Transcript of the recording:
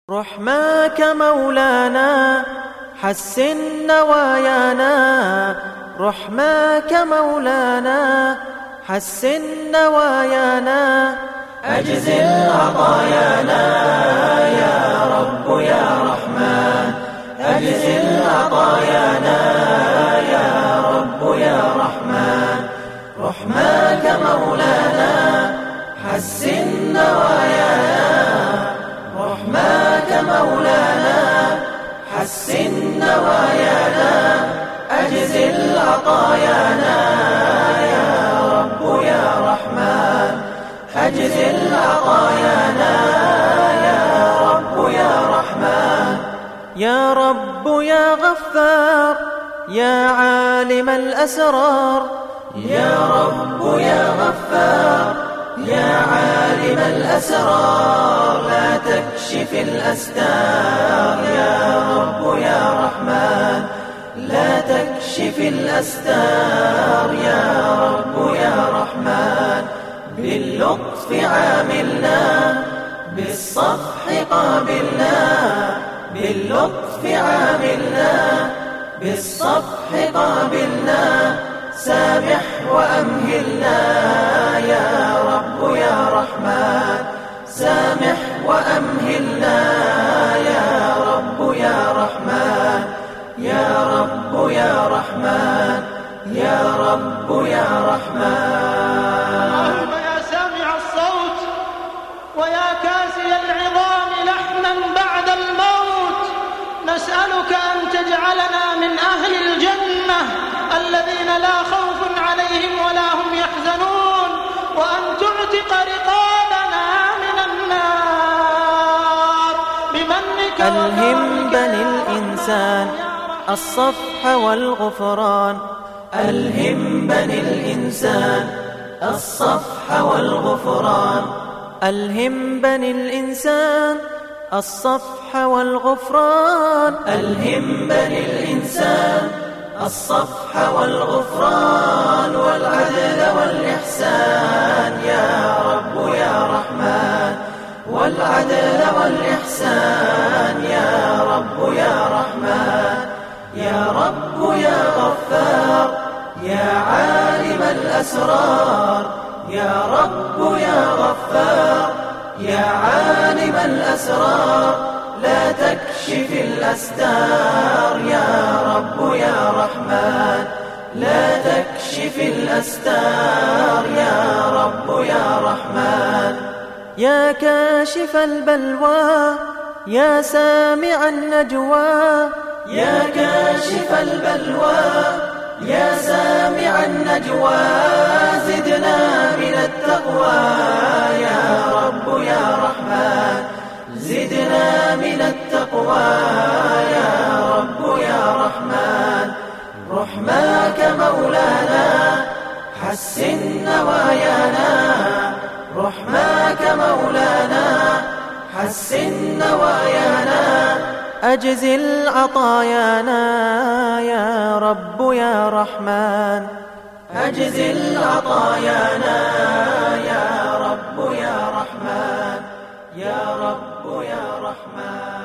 رحماك مولانا حسن نوايانا، رحماك مولانا حسن نوايانا، أجزل عطايانا يا رب يا رحمن، أجزل عطايانا يا رب يا رحمن. رحماك مولانا حسن نوايانا، رحماك مولانا حسن نوايانا، أجزل عطايانا يا رب يا رحمن، أجزل عطايانا يا رب يا رحمن. يا رب يا غفار يا عالم الأسرار، يا رب يا غفار يا عالم الأسرار، لا تكشف الأستار يا رب يا رحمن، لا تكشف الأستار يا رب يا رحمن. باللطف عاملنا بالصفح قابلنا، باللطف عاملنا بالصفح قابلنا، سامح وأمهلنا يا رب يا رحمن، سامح وأمهلنا يا رب يا رحمن، يا رب يا رحمن، يا رب يا رحمن. اللهم يا سامع الصوت ويا كاسي العظام لحما بعد الموت، نسألك أن تجعلنا من أهل الجنة الذين لا خوف عليهم ولا هم يحزنون، وأن تعتق رقابنا من النار بمنك ألهم بني الإنسان الصفح والغفران، ألهم بني الإنسان الصفح والغفران، ألهم بني الإنسان الصفح والغفران، ألهم بني الإنسان الصفح والغفران، والعدل والإحسان يا رب يا رحمن، والعدل والإحسان يا رب يا رحمن. يا رب يا غفار يا عالم الأسرار، يا رب يا غفار يا عالم الأسرار، لا تكشف الأستار يا رب يا رحمن، لا تكشف الأستار يا رب يا رحمن. يا كاشف البلوى يا سامع النجوى، يا كاشف البلوى يا سامع النجوى، زدنا من التقوى يا رب يا رحمن، زدنا من التقوى يا رب يا رحمن. رحماك مولانا حسن نوايانا، رحماك مولانا حسن نوايانا، أجزل عطايانا يا رب يا رحمن، أجزل عطايانا يا رب يا رحمن، يا رب يا رحمن.